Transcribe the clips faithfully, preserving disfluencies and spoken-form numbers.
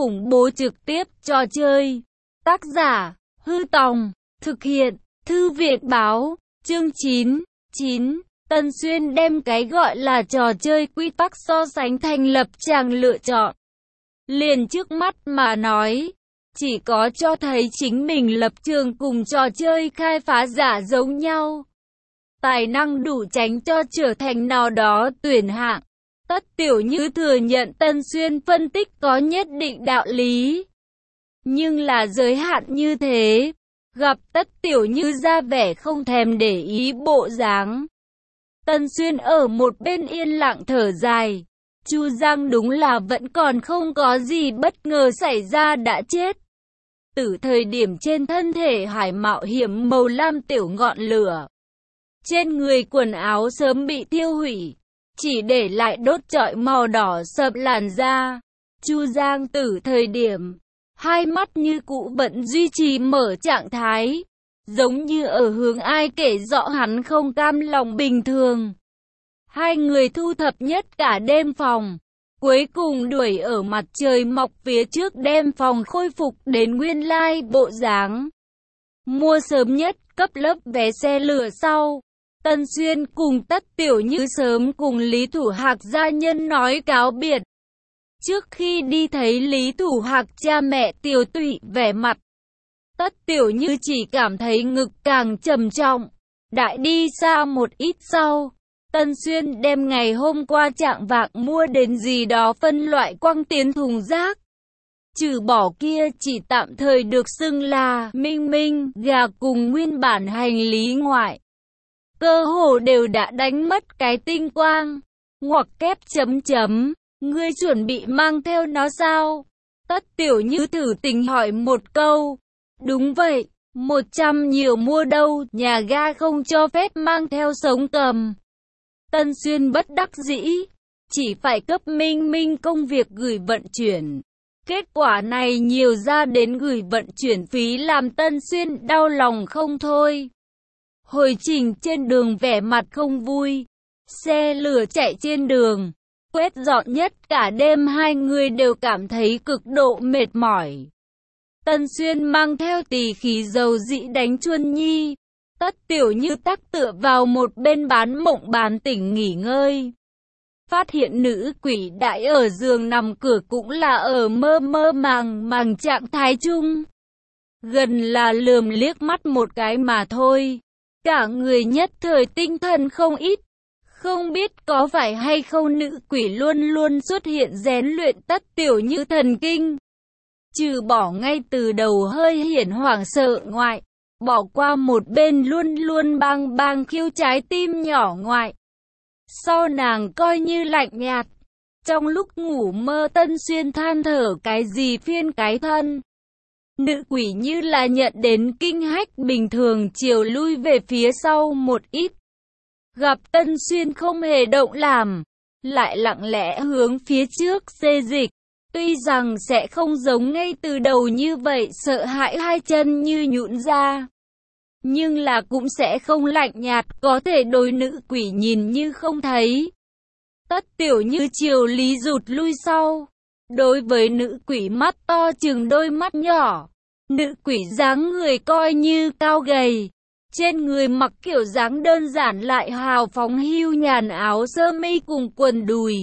khủng bố trực tiếp trò chơi. Tác giả, Hư Tòng, thực hiện, Thư viện Báo, chương chín, chín. Tân Xuyên đem cái gọi là trò chơi quy tắc so sánh thành lập chàng lựa chọn. Liền trước mắt mà nói, chỉ có cho thấy chính mình lập trường cùng trò chơi khai phá giả giống nhau. Tài năng đủ tránh cho trở thành nào đó tuyển hạng. Tất Tiểu Như thừa nhận Tân Xuyên phân tích có nhất định đạo lý. Nhưng là giới hạn như thế. Gặp Tất Tiểu Như ra vẻ không thèm để ý bộ dáng. Tân Xuyên ở một bên yên lặng thở dài. Chu Giang đúng là vẫn còn không có gì bất ngờ xảy ra đã chết. Từ thời điểm trên thân thể Hải mạo hiểm màu lam tiểu ngọn lửa. Trên người quần áo sớm bị thiêu hủy. Chỉ để lại đốt trọi màu đỏ sậm làn da. Chu Giang từ thời điểm. Hai mắt như cũ vẫn duy trì mở trạng thái. Giống như ở hướng ai kể rõ hắn không cam lòng bình thường. Hai người thu thập nhất cả đêm phòng. Cuối cùng đuổi ở mặt trời mọc phía trước đem phòng khôi phục đến nguyên lai bộ dáng. Mua sớm nhất cấp lớp vé xe lửa sau. Tân Xuyên cùng Tất Tiểu Như sớm cùng Lý Thủ Hạc gia nhân nói cáo biệt. Trước khi đi thấy Lý Thủ Hạc cha mẹ tiều tụy vẻ mặt. Tất Tiểu Như chỉ cảm thấy ngực càng trầm trọng. Đại đi xa một ít sau. Tân Xuyên đem ngày hôm qua trạng vạng mua đến gì đó phân loại quăng tiến thùng rác. Trừ bỏ kia chỉ tạm thời được xưng là Minh Minh, gà cùng nguyên bản hành lý ngoại. Cơ hồ đều đã đánh mất cái tinh quang. Ngoặc kép chấm chấm. Ngươi chuẩn bị mang theo nó sao? Tất Tiểu Như thử tình hỏi một câu. Đúng vậy, một trăm nhiều mua đâu, nhà ga không cho phép mang theo sống cầm. Tân Xuyên bất đắc dĩ, chỉ phải cấp Minh Minh công việc gửi vận chuyển. Kết quả này nhiều ra đến gửi vận chuyển phí làm Tân Xuyên đau lòng không thôi. Hồi trình trên đường vẻ mặt không vui, xe lửa chạy trên đường, quét dọn nhất cả đêm hai người đều cảm thấy cực độ mệt mỏi. Tân Xuyên mang theo tỳ khí dầu dĩ đánh Chuân Nhi. Tất Tiểu Như tắc tựa vào một bên bán mộng bán tỉnh nghỉ ngơi. Phát hiện nữ quỷ đại ở giường nằm cửa cũng là ở mơ mơ màng màng trạng thái chung. Gần là lườm liếc mắt một cái mà thôi. Cả người nhất thời tinh thần không ít. Không biết có phải hay không nữ quỷ luôn luôn xuất hiện rèn luyện Tất Tiểu Như thần kinh. Trừ bỏ ngay từ đầu hơi hiển hoảng sợ ngoại. Bỏ qua một bên luôn luôn bang bang khiêu trái tim nhỏ ngoại. Sau nàng coi như lạnh nhạt. Trong lúc ngủ mơ Tân Xuyên than thở cái gì phiên cái thân. Nữ quỷ như là nhận đến kinh hách bình thường chiều lui về phía sau một ít. Gặp Tân Xuyên không hề động làm. Lại lặng lẽ hướng phía trước xê dịch. Tuy rằng sẽ không giống ngay từ đầu như vậy sợ hãi hai chân như nhũn ra. Nhưng là cũng sẽ không lạnh nhạt, có thể đối nữ quỷ nhìn như không thấy. Tất Tiểu Như chiều lý rụt lui sau. Đối với nữ quỷ mắt to chừng đôi mắt nhỏ. Nữ quỷ dáng người coi như cao gầy. Trên người mặc kiểu dáng đơn giản lại hào phóng hưu nhàn áo sơ mi cùng quần đùi.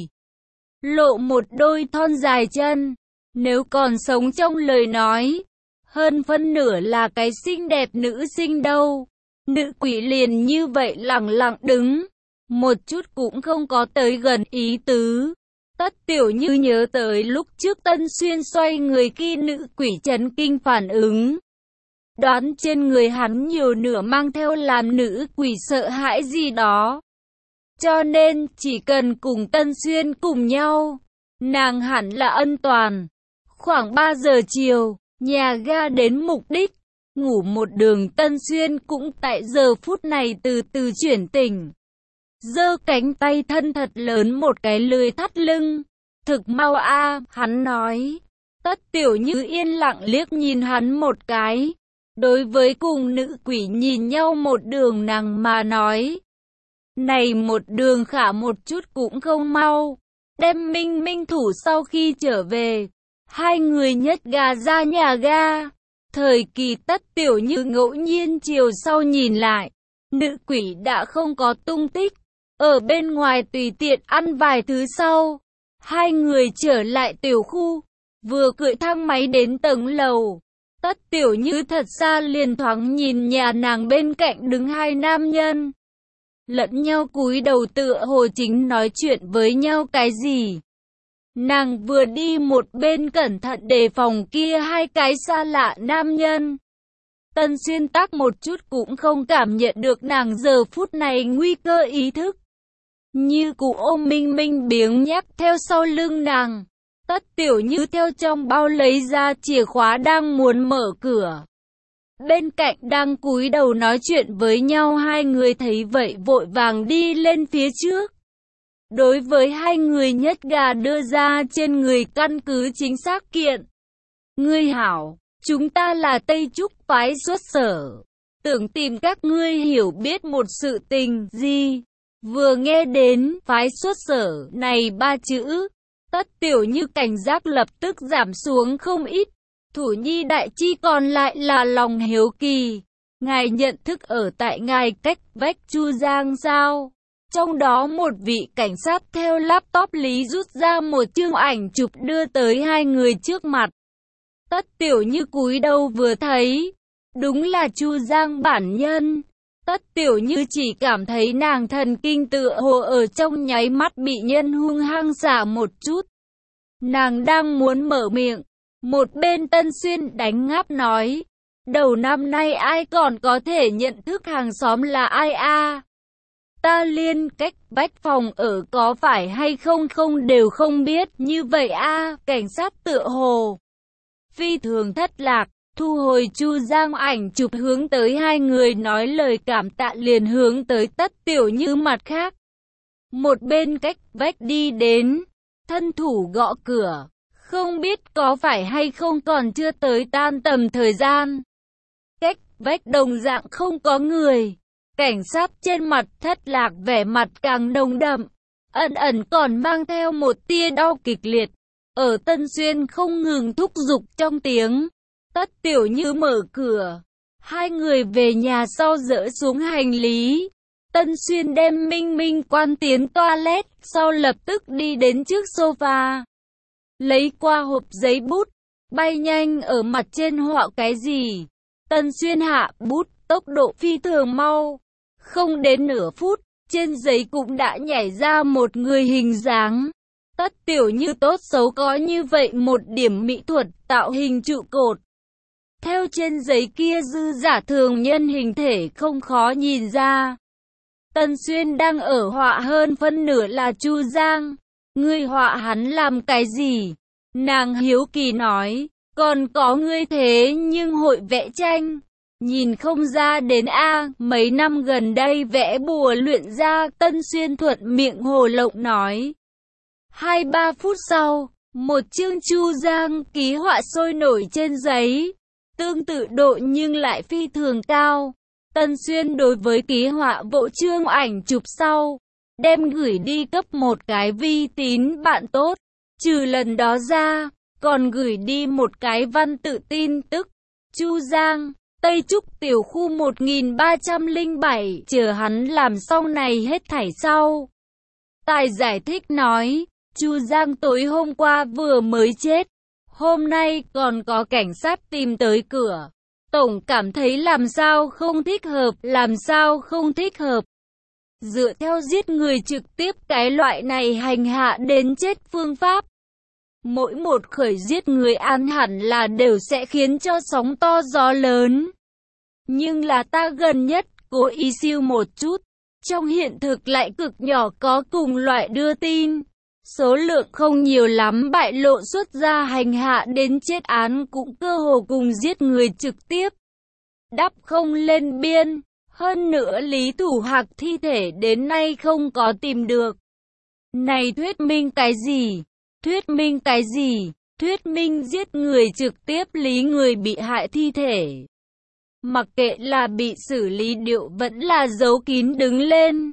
Lộ một đôi thon dài chân. Nếu còn sống trong lời nói, hơn phân nửa là cái xinh đẹp nữ sinh đâu. Nữ quỷ liền như vậy lặng lặng đứng. Một chút cũng không có tới gần ý tứ. Tất Tiểu Như nhớ tới lúc trước Tân Xuyên xoay người khi nữ quỷ chấn kinh phản ứng. Đoán trên người hắn nhiều nửa mang theo làm nữ quỷ sợ hãi gì đó. Cho nên chỉ cần cùng Tân Xuyên cùng nhau, nàng hẳn là an toàn. Khoảng ba giờ chiều, nhà ga đến mục đích. Ngủ một đường Tân Xuyên cũng tại giờ phút này từ từ chuyển tỉnh. Giơ cánh tay thân thật lớn một cái lười thắt lưng. Thực mau a, hắn nói. Tất Tiểu Như yên lặng liếc nhìn hắn một cái. Đối với cùng nữ quỷ nhìn nhau một đường nàng mà nói. Này một đường khả một chút cũng không mau. Đem Minh Minh thủ sau khi trở về. Hai người nhất ga ra nhà ga. Thời kỳ Tất Tiểu Như ngẫu nhiên chiều sau nhìn lại, nữ quỷ đã không có tung tích. Ở bên ngoài tùy tiện ăn vài thứ sau, hai người trở lại tiểu khu, vừa cưỡi thang máy đến tầng lầu. Tất Tiểu Như thật xa liền thoáng nhìn nhà nàng bên cạnh đứng hai nam nhân. Lẫn nhau cúi đầu tựa hồ chính nói chuyện với nhau cái gì. Nàng vừa đi một bên cẩn thận đề phòng kia hai cái xa lạ nam nhân. Tân Xuyên Tắc một chút cũng không cảm nhận được nàng giờ phút này nguy cơ ý thức. Như cụ ôm Minh Minh biếng nhác theo sau lưng nàng. Tất Tiểu Như theo trong bao lấy ra chìa khóa đang muốn mở cửa. Bên cạnh đang cúi đầu nói chuyện với nhau hai người thấy vậy vội vàng đi lên phía trước. Đối với hai người nhất gà đưa ra trên người căn cứ chính xác kiện. Ngươi hảo, chúng ta là Tây Trúc phái xuất sở. Tưởng tìm các ngươi hiểu biết một sự tình gì. Vừa nghe đến phái xuất sở này ba chữ, Tất Tiểu Như cảnh giác lập tức giảm xuống không ít. Thủ nhi đại chi còn lại là lòng hiếu kỳ. Ngài nhận thức ở tại ngài cách vách Chu Giang sao? Trong đó một vị cảnh sát theo laptop lý rút ra một chương ảnh chụp đưa tới hai người trước mặt. Tất Tiểu Như cúi đầu vừa thấy, đúng là Chu Giang bản nhân. Tất Tiểu Như chỉ cảm thấy nàng thần kinh tựa hồ ở trong nháy mắt bị nhân hung hăng xả một chút. Nàng đang muốn mở miệng, một bên Tân Xuyên đánh ngáp nói, đầu năm nay ai còn có thể nhận thức hàng xóm là ai a? Ta liên cách vách phòng ở có phải hay không không đều không biết như vậy a? Cảnh sát tựa hồ phi thường thất lạc, thu hồi Chu Giang ảnh chụp hướng tới hai người nói lời cảm tạ liền hướng tới Tất Tiểu Như mặt khác. Một bên cách vách đi đến, thân thủ gõ cửa, không biết có phải hay không còn chưa tới tan tầm thời gian. Cách vách đồng dạng không có người. Cảnh sát trên mặt thất lạc vẻ mặt càng nồng đậm, ẩn ẩn còn mang theo một tia đau kịch liệt. Ở Tân Xuyên không ngừng thúc giục trong tiếng. Tất Tiểu Như mở cửa. Hai người về nhà sau dỡ xuống hành lý. Tân Xuyên đem Minh Minh quan tiến toilet, sau lập tức đi đến trước sofa. Lấy qua hộp giấy bút, bay nhanh ở mặt trên họa cái gì. Tân Xuyên hạ bút, tốc độ phi thường mau. Không đến nửa phút, trên giấy cũng đã nhảy ra một người hình dáng. Tất Tiểu Như tốt xấu có như vậy một điểm mỹ thuật tạo hình trụ cột. Theo trên giấy kia dư giả thường nhân hình thể không khó nhìn ra. Tân Xuyên đang ở họa hơn phân nửa là Chu Giang. Ngươi họa hắn làm cái gì? Nàng hiếu kỳ nói, còn có ngươi thế nhưng hội vẽ tranh. Nhìn không ra đến a, mấy năm gần đây vẽ bùa luyện ra. Tân Xuyên thuận miệng hồ lộng nói. Hai ba phút sau, một chương Chu Giang ký họa sôi nổi trên giấy. Tương tự độ nhưng lại phi thường cao. Tân Xuyên đối với ký họa bộ chương ảnh chụp sau, đem gửi đi cấp một cái vi tín bạn tốt. Trừ lần đó ra, còn gửi đi một cái văn tự tin tức. Chu Giang, Tây Trúc tiểu khu một nghìn ba trăm lẻ bảy, chờ hắn làm xong này hết thảy sau. Tài giải thích nói, Chu Giang tối hôm qua vừa mới chết. Hôm nay còn có cảnh sát tìm tới cửa. Tổng cảm thấy làm sao không thích hợp, làm sao không thích hợp. Dựa theo giết người trực tiếp cái loại này hành hạ đến chết phương pháp. Mỗi một khởi giết người án hẳn là đều sẽ khiến cho sóng to gió lớn. Nhưng là ta gần nhất cố ý siêu một chút. Trong hiện thực lại cực nhỏ có cùng loại đưa tin. Số lượng không nhiều lắm bại lộ xuất ra hành hạ đến chết án cũng cơ hồ cùng giết người trực tiếp. Đắp không lên biên. Hơn nữa Lý Thủ Hạc thi thể đến nay không có tìm được. Này thuyết minh cái gì? Thuyết minh cái gì? Thuyết minh giết người trực tiếp lý người bị hại thi thể. Mặc kệ là bị xử lý điệu vẫn là giấu kín đứng lên.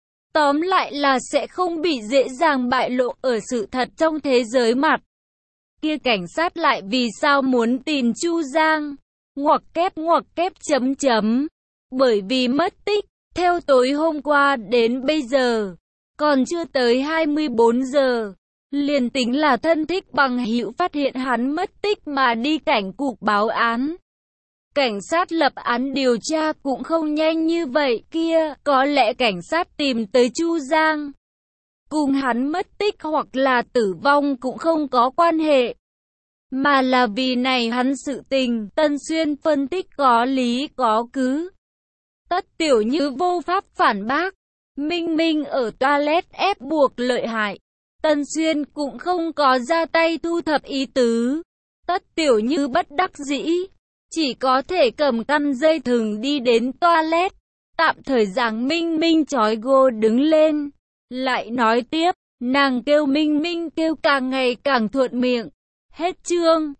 Tóm lại là sẽ không bị dễ dàng bại lộ ở sự thật trong thế giới mặt. kia cảnh sát lại vì sao muốn tìm Chu Giang? Ngoặc kép ngoặc kép chấm chấm. Bởi vì mất tích, theo tối hôm qua đến bây giờ, còn chưa tới hai mươi bốn giờ. Liền tính là thân thích bằng hữu phát hiện hắn mất tích mà đi cảnh cục báo án. Cảnh sát lập án điều tra cũng không nhanh như vậy kia, có lẽ cảnh sát tìm tới Chu Giang. Cùng hắn mất tích hoặc là tử vong cũng không có quan hệ. Mà là vì này hắn sự tình, Tân Xuyên phân tích có lý có cứ. Tất Tiểu Như vô pháp phản bác. Minh Minh ở toilet ép buộc lợi hại. Tân Xuyên cũng không có ra tay thu thập ý tứ. Tất Tiểu Như bất đắc dĩ. Chỉ có thể cầm căn dây thừng đi đến toilet. Tạm thời giảng Minh Minh trói gô đứng lên. Lại nói tiếp, nàng kêu Minh Minh kêu càng ngày càng thuận miệng. Hết chương.